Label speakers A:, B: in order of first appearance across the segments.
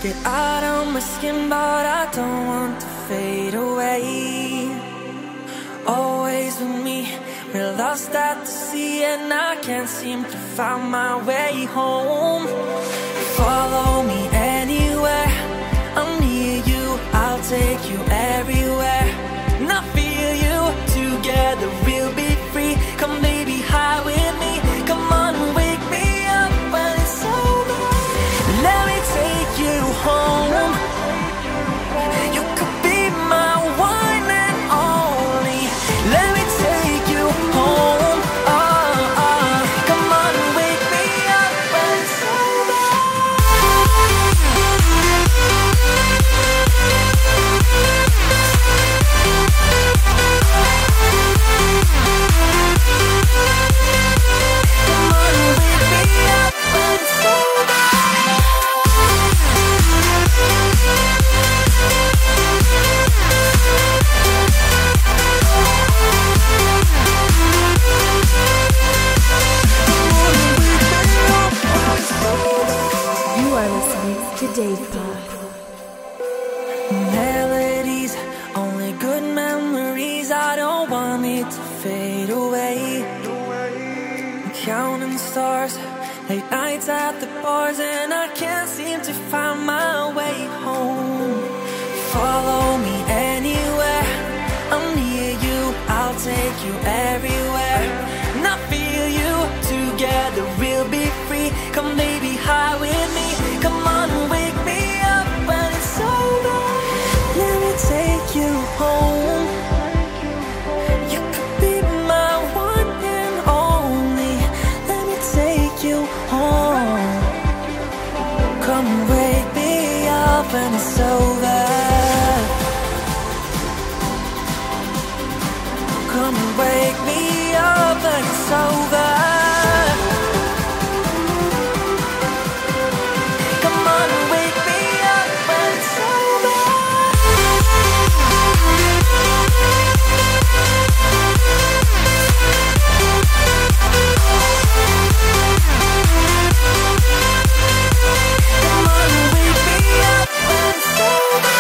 A: Get out of my skin, but I don't want to fade away. Always with me, we're lost at the sea, and I can't seem to find my way home. Follow me anywhere, I'm near you, I'll take you everywhere. And I feel you, together we'll be free. Come baby, high with me, come on, wake me up when it's over. Let me take you home. You could be my one and only. Let me take you home. Oh, oh. Come on, wake me up when it's over. Come on, wake me up when it's over.
B: You are listening to Dave Pop.
A: Melodies, only good memories. I don't want it to fade away. I'm counting stars, late nights at the bars, and I can't seem to find my way home. Follow me anywhere, I'm near you, I'll take you everywhere. And I feel you, together we'll be free. Come baby, high with me, come on, wake me up when it's over. Let me take you home. You could be my one and only. Let me take you home. Come wake me up when it's over. Come wake me up when it's over. Come on, wake me up when it's over. Come on, wake me up when it's over.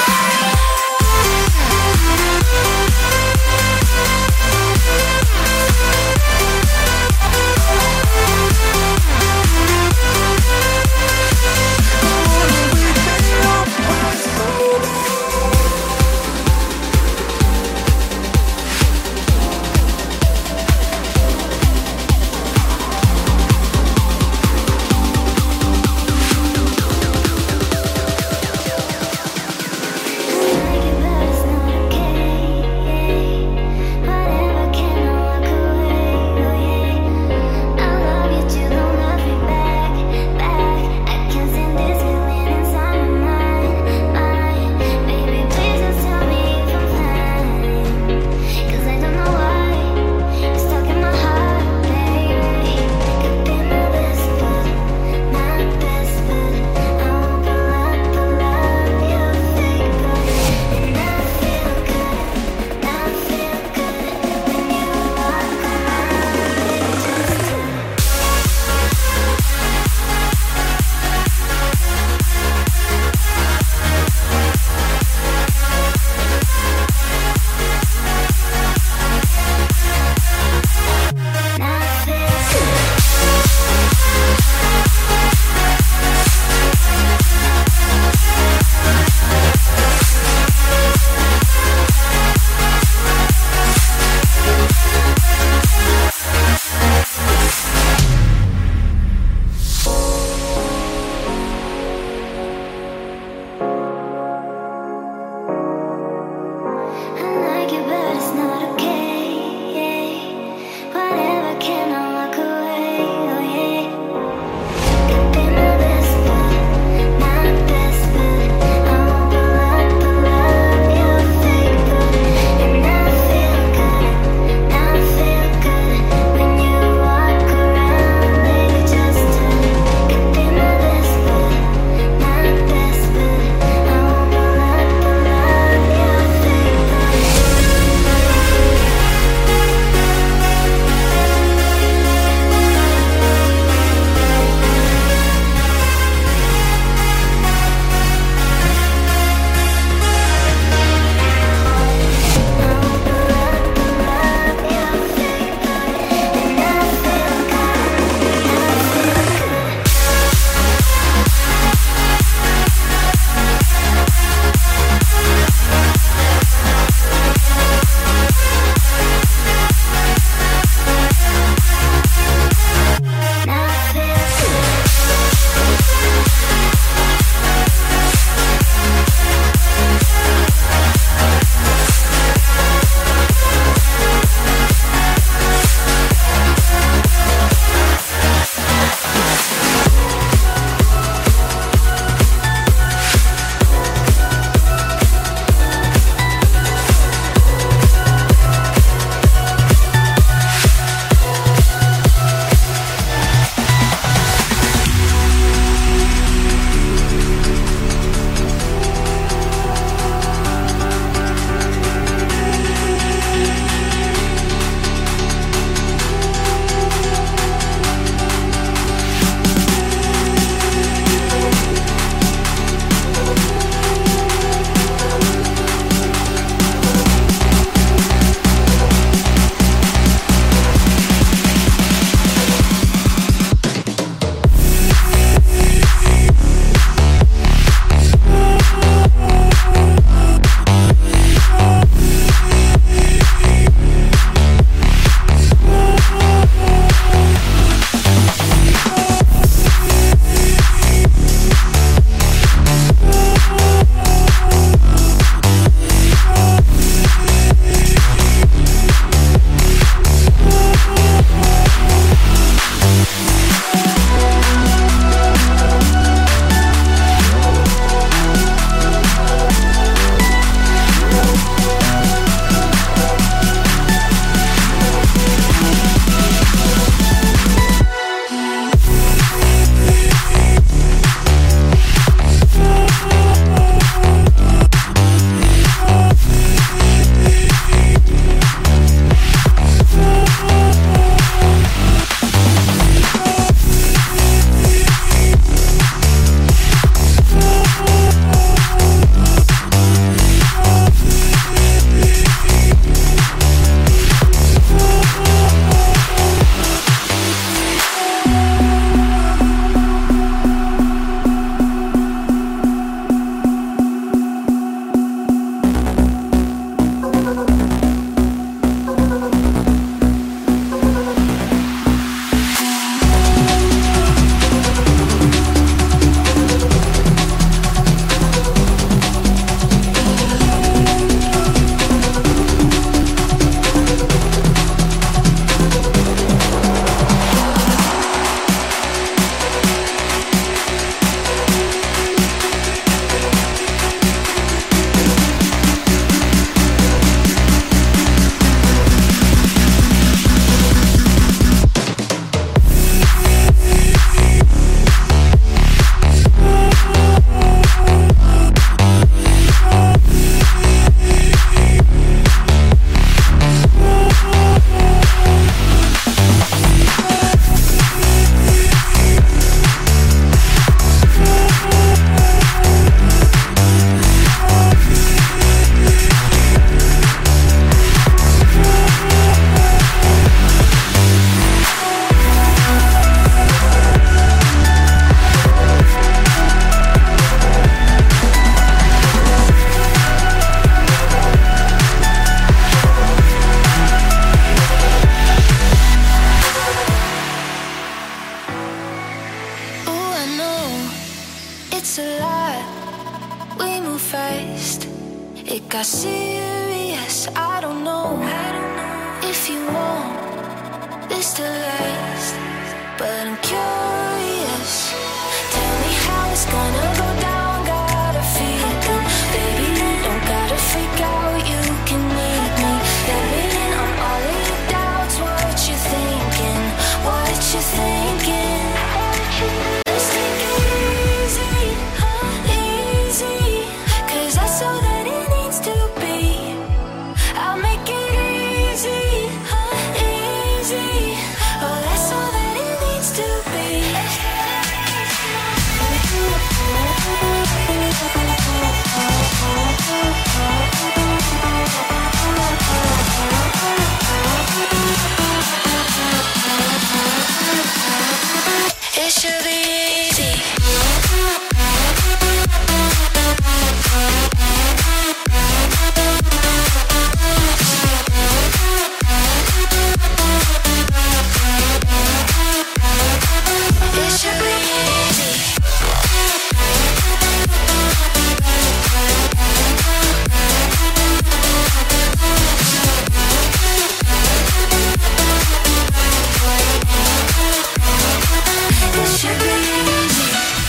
A: It's a lot, we move fast. It got serious, I don't know if you want this to last, but I'm curious. Tell me how it's gonna go down, got a feeling. Baby, you don't gotta freak out, you can need me. Let me in on all of your doubts, what you thinking, what you thinking. Let's take it easy, easy, 'cause that's all that it needs to be. I'll make it easy, easy. Oh, that's all that it needs to be. It should be easy. It should be easy. It should be easy.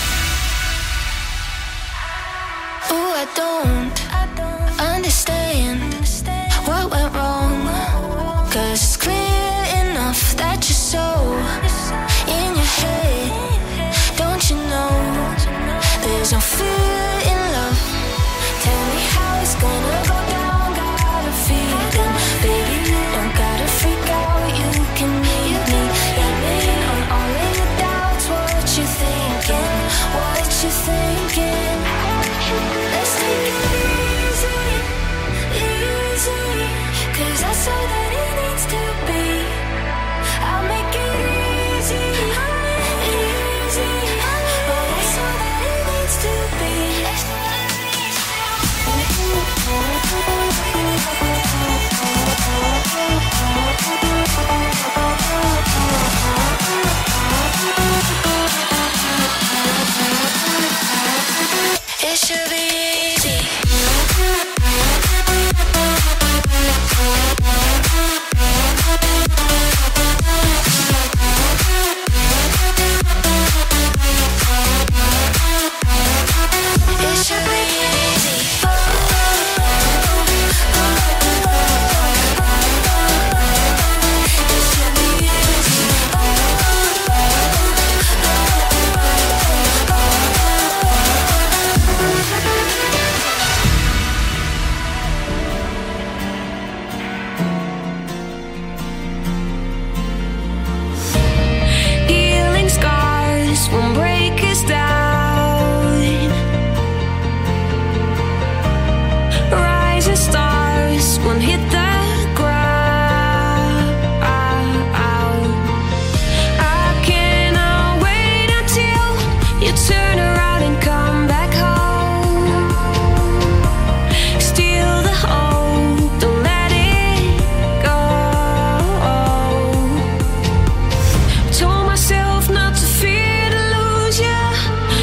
A: Ooh, I don't understand what went wrong, 'cause it's clear enough that you're so in your head. Don't you know there's no fear in love? Tell me how it's gonna go down, got a feeling. Baby, you don't gotta freak out, you can need me. Let me in on all of your doubts, what you thinking, what you thinking. Let's take it easy, easy, 'cause that's all that it needs to be. I'll make it easy, easy. Oh, that's all that it needs to be. It should be easy. It should be easy. It should be easy.
C: Healing scars won't break us down. Rising stars won't hit the ground. I cannot wait until you turn around and come back home. Steal the hope, don't let it go. Told myself not to fear to lose you.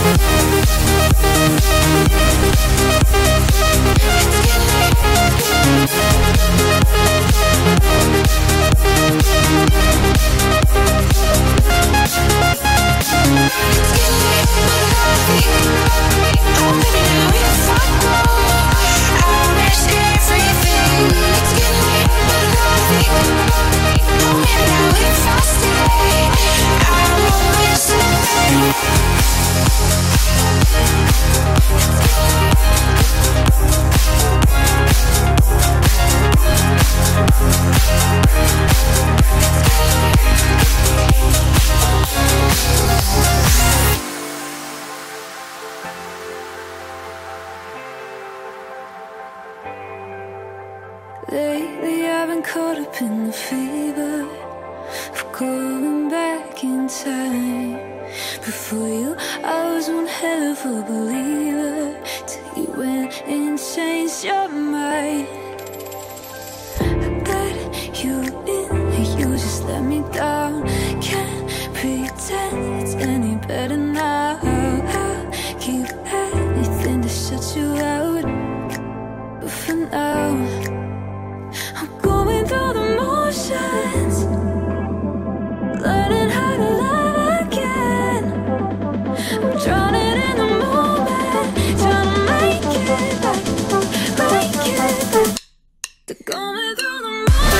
C: Lately I've been caught up in the fever of going back in time. Before you, I was one hell of a believer, till you went and changed your mind. I got you in, you just let me down. Can't pretend it's any better now. I'll keep anything to shut you out, but for now I'm going through the motions, learning how to love again. I'm drowning in the moment, trying to make it back, make it back. They're going through the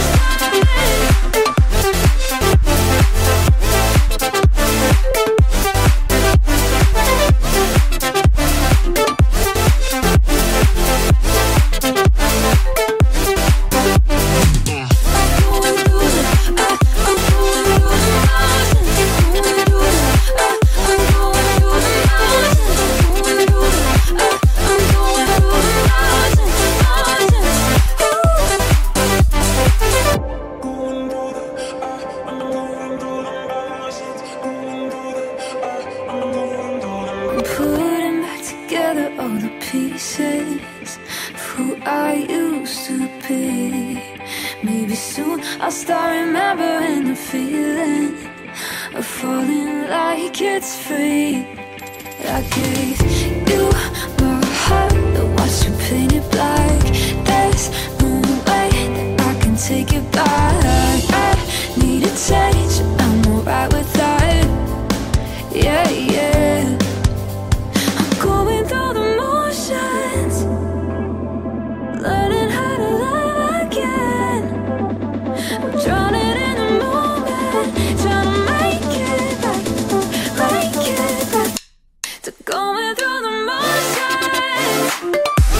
C: I'll start remembering the feeling of falling like it's free. I gave you my heart, I watched you paint it black. There's no way that I can take it back. I need a change, I'm alright with that. Yeah, yeah. I'm going through the motions, learning how to love again. I'm drowning in the moment, trying to make it back, make it back. To going through the motions.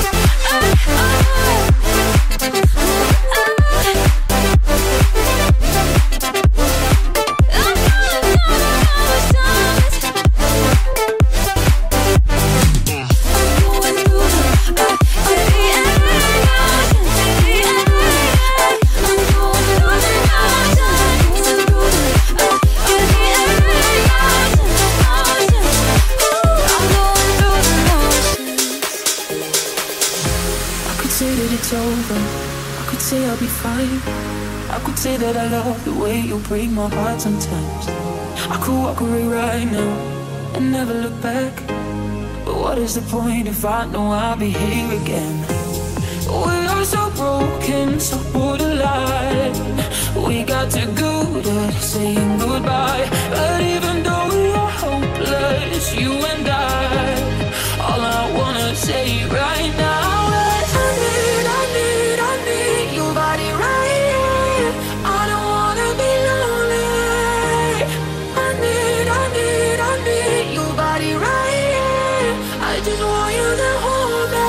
C: It's over, I could say I'll be fine. I could say that I love the way you break my heart sometimes. I could walk away right now and never look back. But what is the point if I know I'll be here again? We are so broken, so borderline. We got too good at saying goodbye. But even though we are hopeless, you and I, all I wanna say right now is I need your body right here. I don't wanna be lonely. I need your body right here. I just want you to hold me.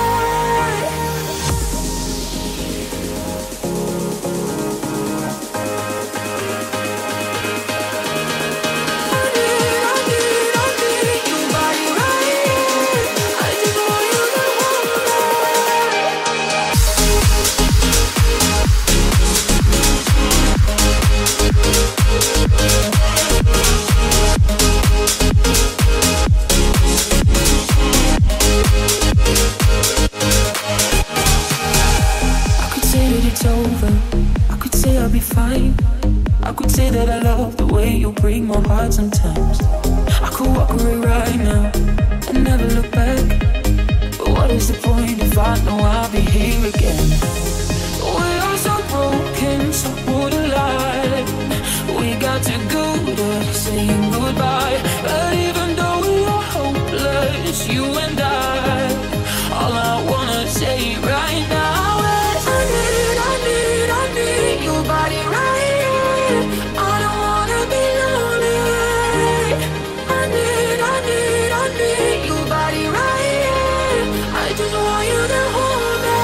C: I could say that I love the way you break my heart sometimes. I could walk away right now and never look back. But what is the point if I know I'll be here again? We are so broken, so borderline. We got too good at saying goodbye. But even though we are hopeless, you and I, all I wanna say right now is I need your body right here. I don't wanna be lonely. I need your body right here. I just want you to hold me.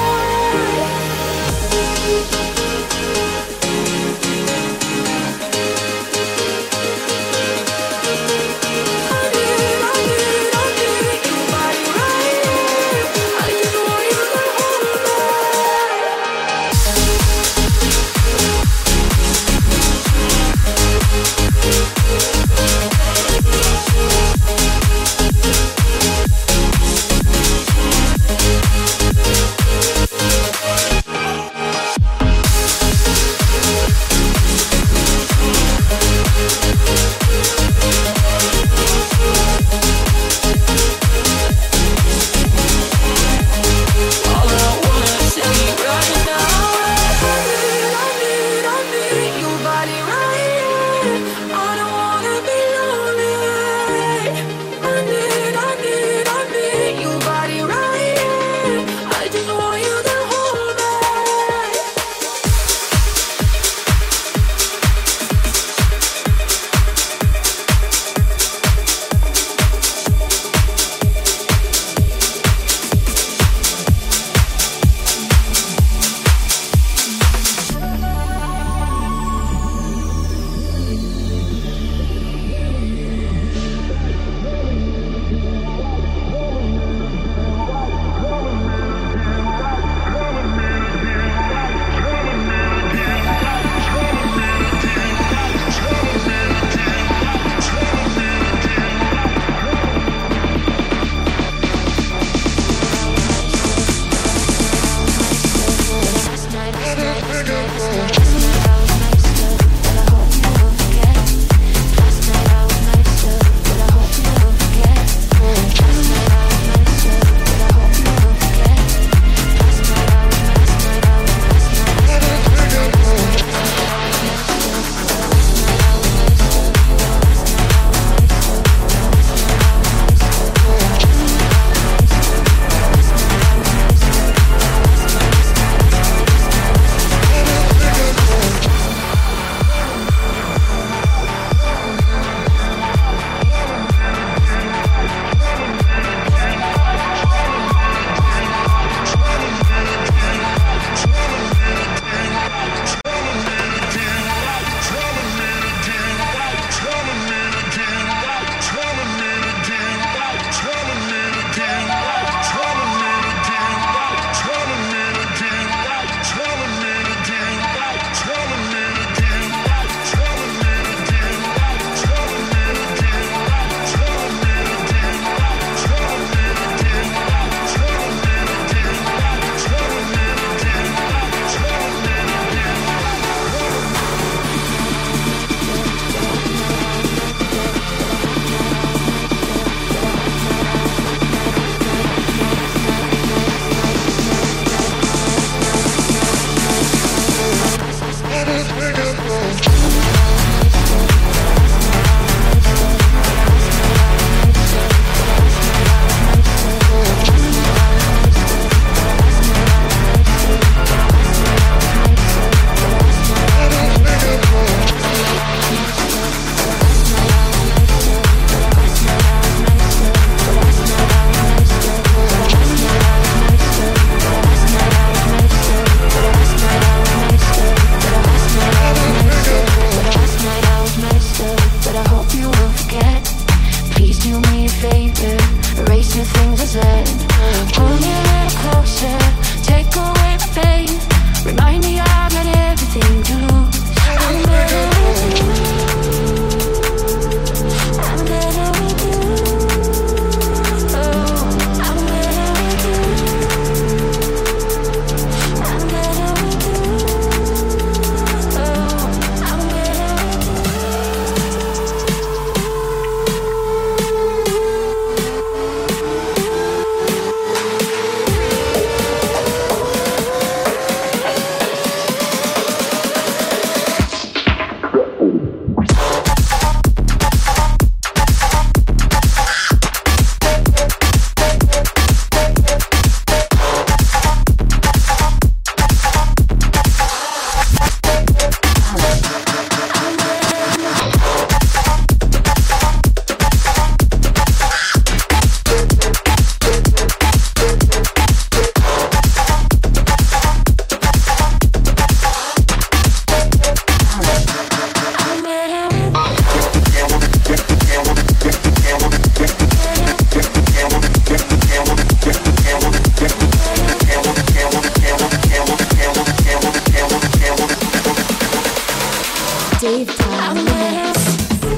B: Dave Time in the mix.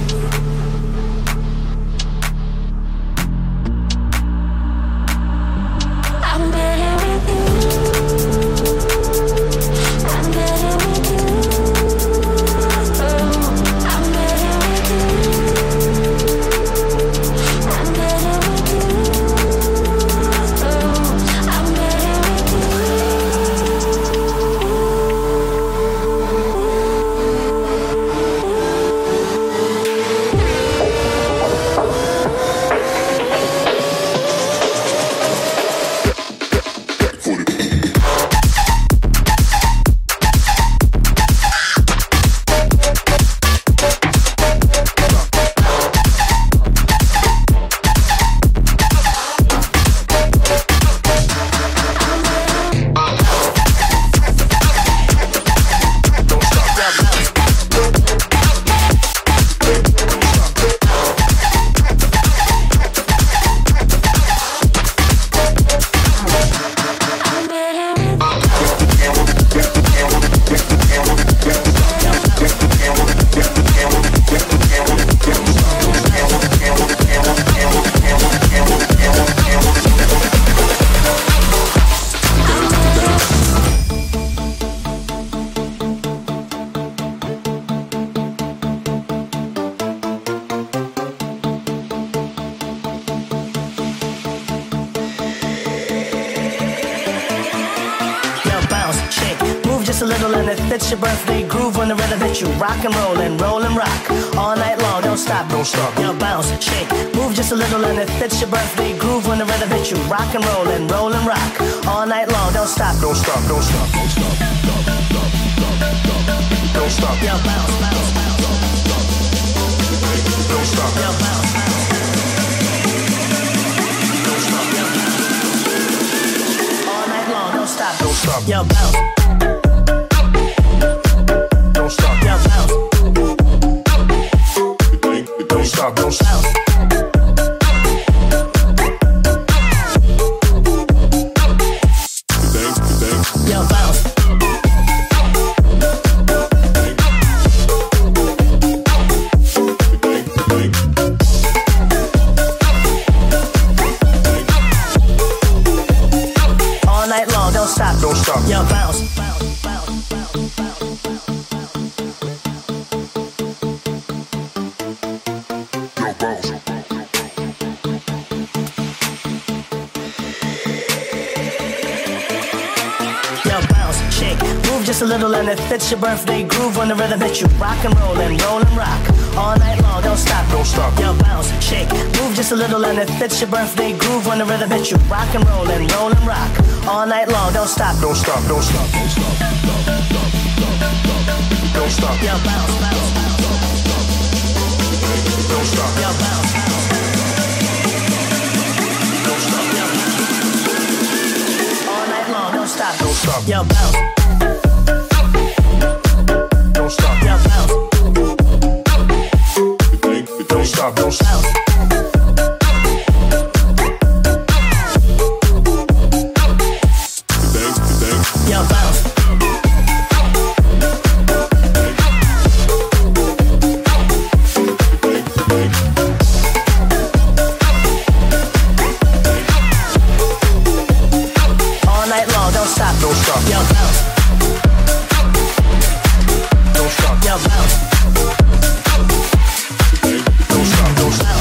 D: It's your birthday groove when the rhythm hits you. Rock and roll and rock all night long. Don't stop, don't stop. Yo, bounce, shake, move just a little and it fits your birthday groove when the rhythm hits you. Rock and roll and rock all night long. Don't stop, don't stop, don't stop, don't stop, don't stop. Yo, bounce, bounce, bounce, don't stop. Yo, bounce, bounce, don't stop. Yo, bounce. All night long, don't stop, don't stop. Yo, bounce. Don't stop, yeah, bounce. Don't stop, don't stop. Yeah, bounce. All night long, don't stop, don't stop. Yeah, bounce. Just a little and it fits your birthday groove when the rhythm hits you. Rock and roll rock all night long. Don't stop, don't stop. Yo, bounce, shake, move just a little and it fits your birthday groove when the rhythm hits you. Rock and roll rock all night long. Don't stop, don't stop, don't stop, don't stop, don't stop. Yo, bounce, bounce, bounce, don't stop. Yo, bounce, bounce, don't stop. Yo, all night long. Don't stop, don't stop. Yo, bounce. Don't stop, yeah, bounce. Don't stop, don't stop. Yeah, bounce. All night long, don't stop, don't stop. Yeah, bounce. Don't stop, yeah, bounce. Don't stop, don't stop.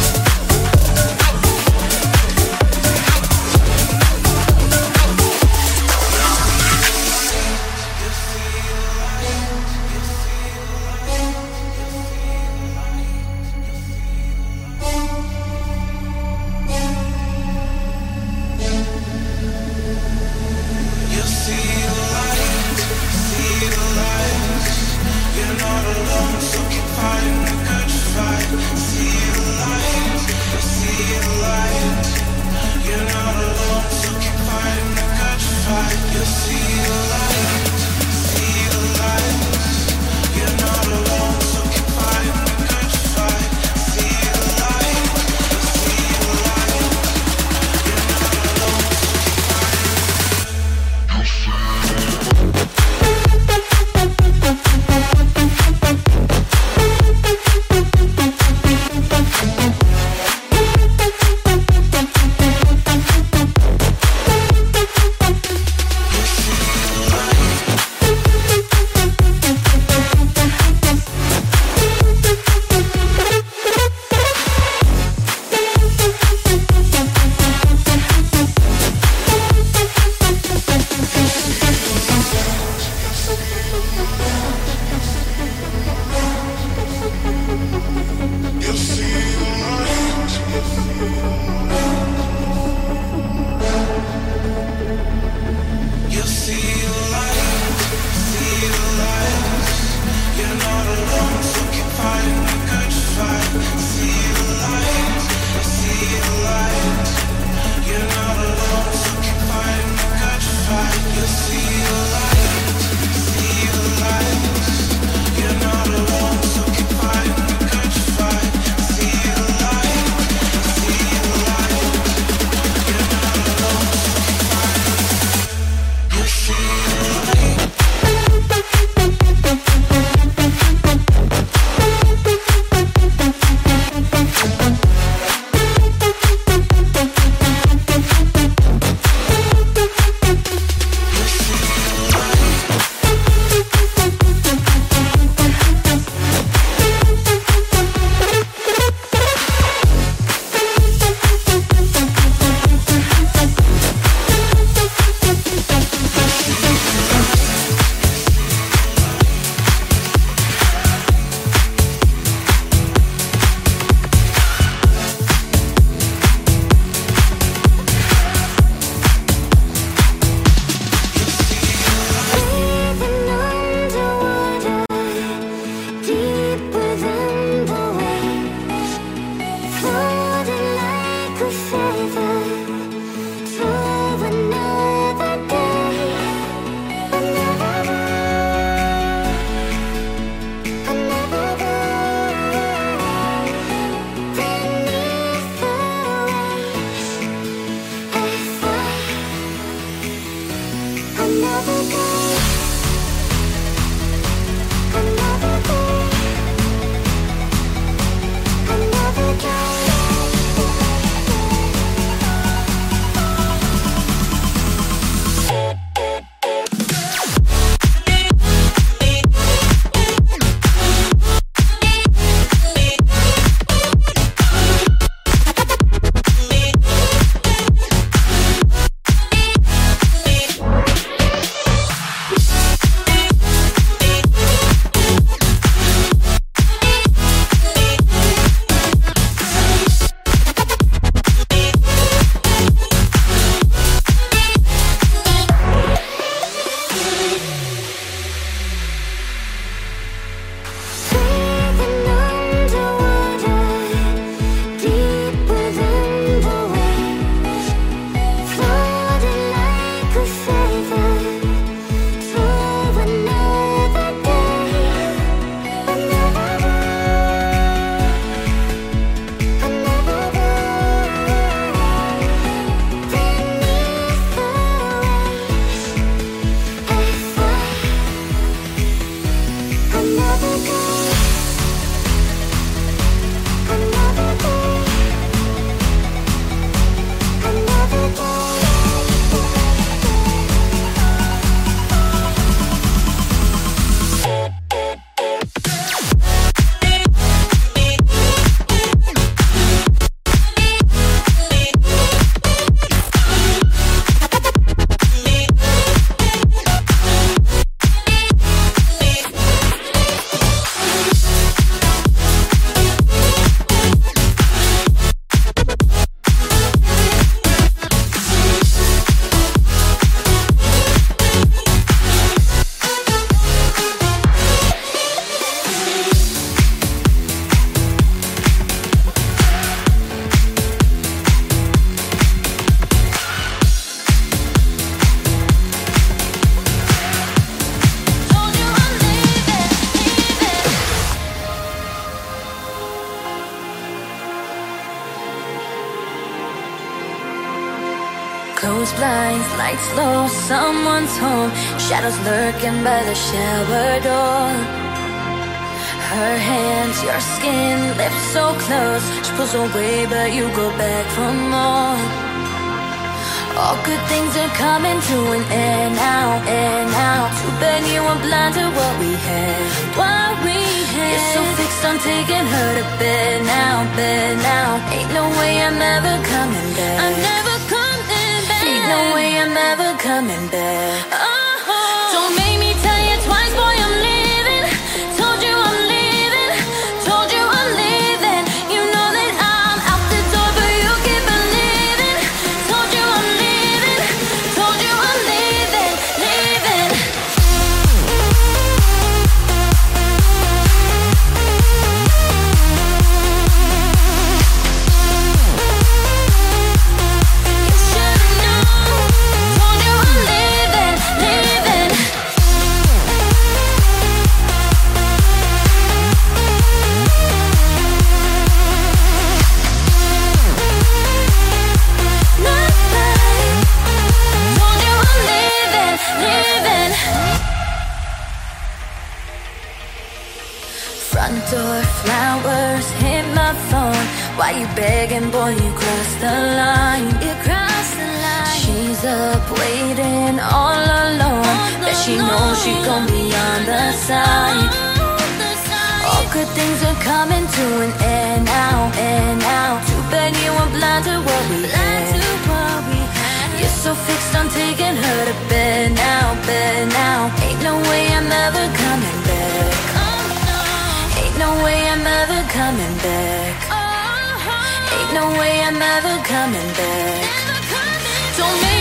A: Closed blinds, lights low, someone's home. Shadows lurking by the shower door. Her hands, your skin, lips so close. She pulls away, but you go back for more. All good things are coming to an end now, and now. Too bad you were blind to what we had, what we had. You're so fixed on taking her to bed now, bed now. Ain't no way I'm ever coming back. I'm never coming back. Ain't no way I'm ever coming back. Don't make me tell you twice, boy, I'm leaving. Told you I'm leaving. Told you I'm leaving. You know that I'm out the door, but you keep believing. Told you I'm leaving. Told you I'm leaving, leaving. You should've known. Told you I'm leaving, leaving. Not right. Told you I'm leaving, leaving. Front door flowers hit my phone. Why you begging, boy? You crossed the line. You crossed the line. She's up waiting all alone. Bet she knows she gon' be on the side. All good things are coming to an end now, and now. Too bad you were blind to what we had. You're so fixed on taking her to bed now, bed now. Ain't no way I'm ever coming back. Ain't no way I'm ever coming back. Ain't no way I'm ever coming back. Don't make